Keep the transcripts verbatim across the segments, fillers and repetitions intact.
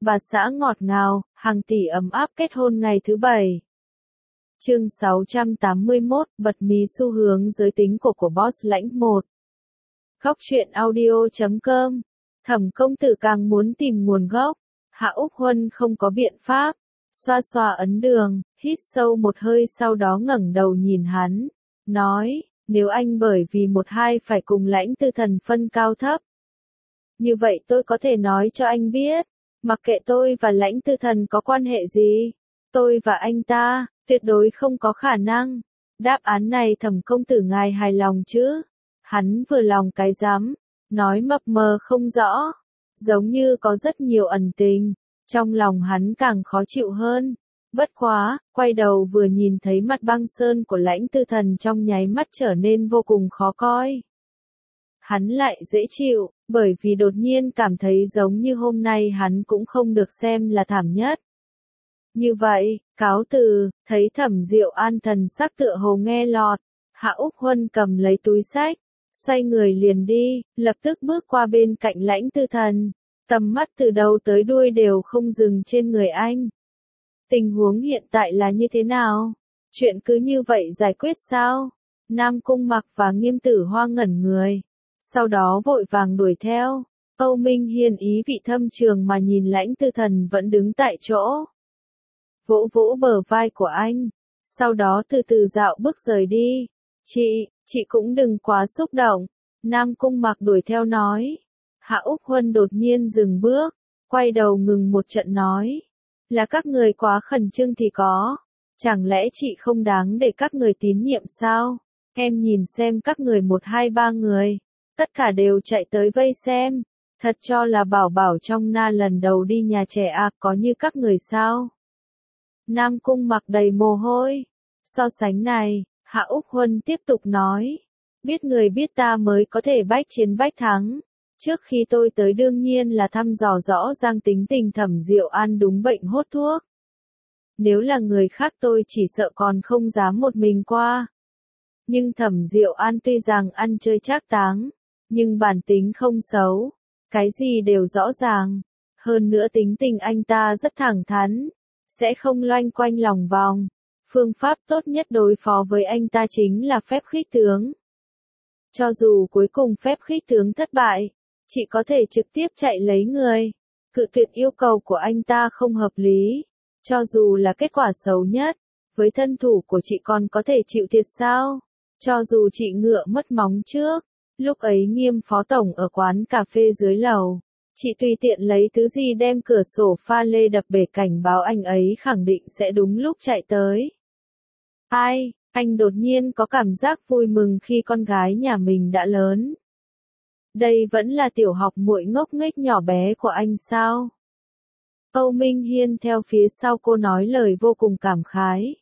bà xã ngọt ngào, hàng tỷ ấm áp kết hôn ngày thứ bảy. Chương sáu trăm tám mươi mốt, bật mí xu hướng giới tính của của boss lãnh một. Góc truyện audio chấm com. Thẩm công tử càng muốn tìm nguồn gốc. Hạ Úc Huân không có biện pháp. Xoa xoa ấn đường, hít sâu một hơi sau đó ngẩng đầu nhìn hắn. Nói, nếu anh bởi vì một hai phải cùng lãnh tư thần phân cao thấp. Như vậy tôi có thể nói cho anh biết. Mặc kệ tôi và lãnh tư thần có quan hệ gì. Tôi và anh ta, tuyệt đối không có khả năng. Đáp án này thẩm công tử ngài hài lòng chứ? Hắn vừa lòng cái rắm, nói mập mờ không rõ. Giống như có rất nhiều ẩn tình. Trong lòng hắn càng khó chịu hơn. Bất quá, quay đầu vừa nhìn thấy mặt băng sơn của lãnh tư thần trong nháy mắt trở nên vô cùng khó coi. Hắn lại dễ chịu, bởi vì đột nhiên cảm thấy giống như hôm nay hắn cũng không được xem là thảm nhất. Như vậy, cáo từ, thấy Thẩm Diệu An thần sắc tựa hồ nghe lọt, Hạ Úc Huân cầm lấy túi xách, xoay người liền đi, lập tức bước qua bên cạnh lãnh tư thần, tầm mắt từ đầu tới đuôi đều không dừng trên người anh. Tình huống hiện tại là như thế nào? Chuyện cứ như vậy giải quyết sao? Nam Cung Mặc và Nghiêm Tử Hoa ngẩn người, sau đó vội vàng đuổi theo. Âu Minh Hiên ý vị thâm trường mà nhìn lãnh tư thần vẫn đứng tại chỗ. Vỗ vỗ bờ vai của anh, sau đó từ từ dạo bước rời đi. Chị, chị cũng đừng quá xúc động. Nam Cung Mặc đuổi theo nói. Hạ Úc Huân đột nhiên dừng bước, quay đầu ngừng một trận nói. Là các người quá khẩn trương thì có. Chẳng lẽ chị không đáng để các người tín nhiệm sao? Em nhìn xem các người một hai ba người. Tất cả đều chạy tới vây xem. Thật cho là bảo bảo trong na lần đầu đi nhà trẻ à, có như các người sao? Nam Cung Mặc đầy mồ hôi. So sánh này, Hạ Úc Huân tiếp tục nói. Biết người biết ta mới có thể bách chiến bách thắng. Trước khi tôi tới đương nhiên là thăm dò rõ ràng tính tình Thẩm Diệu An đúng bệnh hốt thuốc. Nếu là người khác tôi chỉ sợ còn không dám một mình qua. Nhưng Thẩm Diệu An tuy rằng ăn chơi trác táng, nhưng bản tính không xấu. Cái gì đều rõ ràng. Hơn nữa tính tình anh ta rất thẳng thắn. Sẽ không loanh quanh lòng vòng. Phương pháp tốt nhất đối phó với anh ta chính là phép khích tướng. Cho dù cuối cùng phép khích tướng thất bại, chị có thể trực tiếp chạy lấy người. Cự tuyệt yêu cầu của anh ta không hợp lý. Cho dù là kết quả xấu nhất, với thân thủ của chị còn có thể chịu thiệt sao? Cho dù chị ngựa mất móng trước, lúc ấy Nghiêm phó tổng ở quán cà phê dưới lầu. Chị tùy tiện lấy thứ gì đem cửa sổ pha lê đập bể cảnh báo anh ấy khẳng định sẽ đúng lúc chạy tới. Ai, anh đột nhiên có cảm giác vui mừng khi con gái nhà mình đã lớn. Đây vẫn là tiểu học muội ngốc nghếch nhỏ bé của anh sao? Âu Minh Hiên theo phía sau cô nói lời vô cùng cảm khái.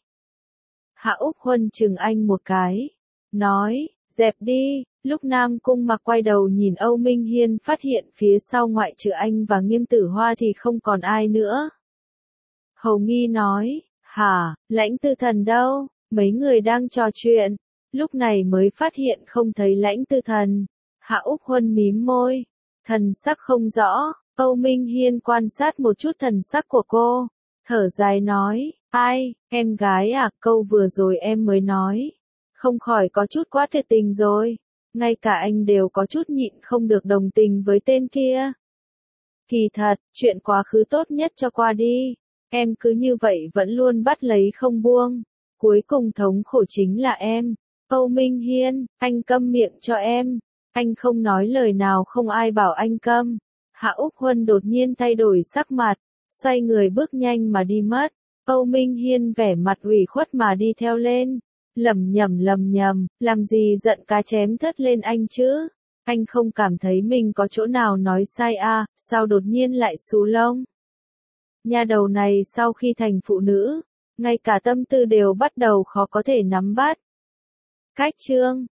Hạ Úc Huân chừng anh một cái. Nói, dẹp đi. Lúc Nam Cung Mặc quay đầu nhìn Âu Minh Hiên phát hiện phía sau ngoại trừ anh và Nghiêm Tử Hoa thì không còn ai nữa. Hầu Nghi nói, hả, lãnh tư thần đâu, mấy người đang trò chuyện, lúc này mới phát hiện không thấy lãnh tư thần. Hạ Úc Huân mím môi, thần sắc không rõ, Âu Minh Hiên quan sát một chút thần sắc của cô, thở dài nói, ai, em gái à, câu vừa rồi em mới nói, không khỏi có chút quá tuyệt tình rồi. Ngay cả anh đều có chút nhịn không được đồng tình với tên kia. Kỳ thật, chuyện quá khứ tốt nhất cho qua đi. Em cứ như vậy vẫn luôn bắt lấy không buông. Cuối cùng thống khổ chính là em. Âu Minh Hiên, anh câm miệng cho em. Anh không nói lời nào không ai bảo anh câm. Hạ Úc Huân đột nhiên thay đổi sắc mặt, xoay người bước nhanh mà đi mất. Âu Minh Hiên vẻ mặt ủy khuất mà đi theo lên. Lầm nhầm lầm nhầm, làm gì giận cá chém thớt lên anh chứ? Anh không cảm thấy mình có chỗ nào nói sai à, sao đột nhiên lại xù lông? Nha đầu này sau khi thành phụ nữ, ngay cả tâm tư đều bắt đầu khó có thể nắm bắt. Cách chương